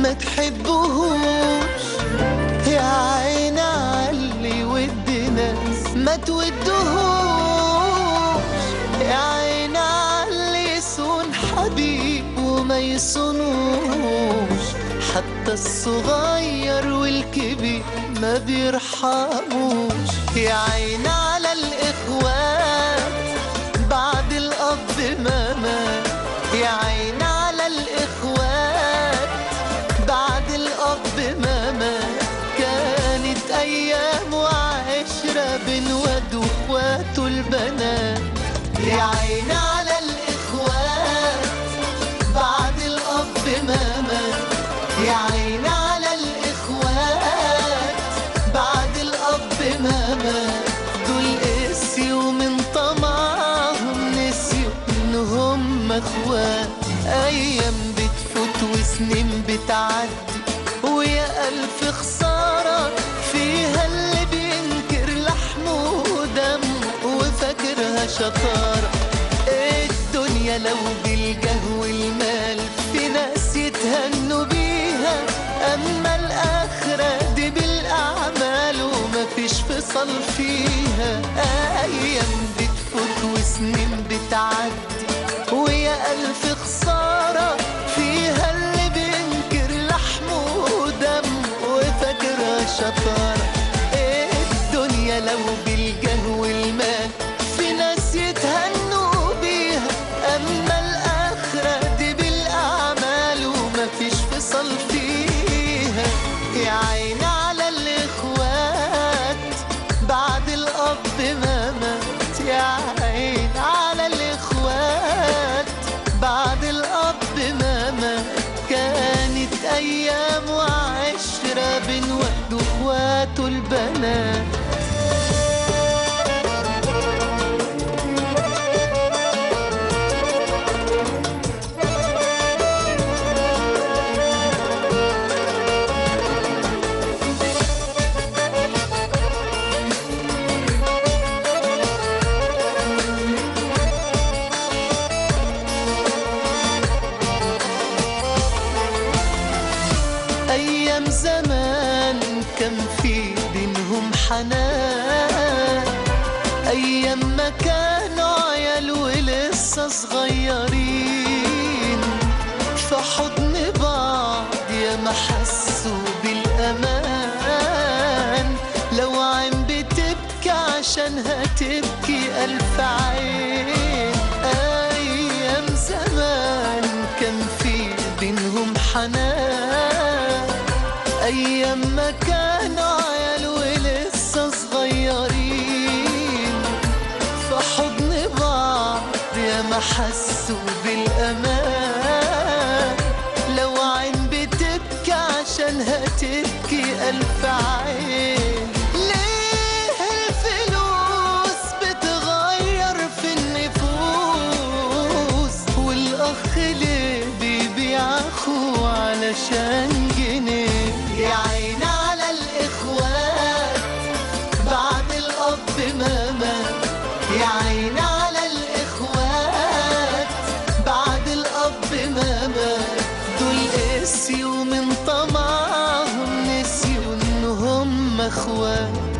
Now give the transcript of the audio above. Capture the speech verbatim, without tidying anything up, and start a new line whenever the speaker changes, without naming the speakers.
ما تحبوهوش. يا عيني عاللي ود ناس ما تودهوش. يا عيني عاللي يصون حبيب وما يصونوش. حتى الصغير والكبير ما بيرحموش. يا عيني على الإخوات بعد الأب ما مات. يا عيني على الإخوات بعد الأب ما مات. كانت أيام وعشرة بين واد وإخواته البنات. يا عيني على الإخوات بعد الأب ما مات. يا عيني على الإخوات بعد الأب ما مات. دول قسيوا من طمعهم نسيوا إنهم أخوات. أيام بتفوت وسنين بتعدي ويا ألف خسارة فيها اللي بينكر لحمه ودمه وفاكرها شطارة. الدنيا لو بالجه والمال في ناس يتهنوا بيها، أما الآخرة دي بالأعمال ومفيش فصل فيها. أيام بتفوت وسنين بتعدي ويا ألف خسارة فيها اللي بينكر لحمه ودمه وفاكرها شطارة. الدنيا لو بالجه والمال في ناس يتهنوا بيها، أما الآخرة دي بالأعمال ومفيش فصل فيها. يا عيني على الإخوات بعد الأب ما مات. يا عيني على الإخوات بعد الأب ما مات. كانت أيام وعشرة بين واد وإخواته البنات. أيام زمان كان في بينهم حنان. أيام ما كانوا عيال ولسه صغيرين في حضن بعض يا ما حسوا بالأمان. لو عين بتبكي عشانها تبكي ألف عين. أيام زمان كان في بينهم حنان. أيام ما كانوا عيال ولسه صغيرين في حضن بعض يا ما حسوا بالأمان. لو عين بتبكي عشانها تبكي ألف عين. ليه الفلوس بتغير في النفوس والأخ ليه بيبيع أخوه علشان جنيه؟ يا عيني على الإخوات بعد الأب ما مات. يا عيني على الإخوات بعد الأب ما مات. دول قسيوا من طمعهم نسيوا إنهم أخوات.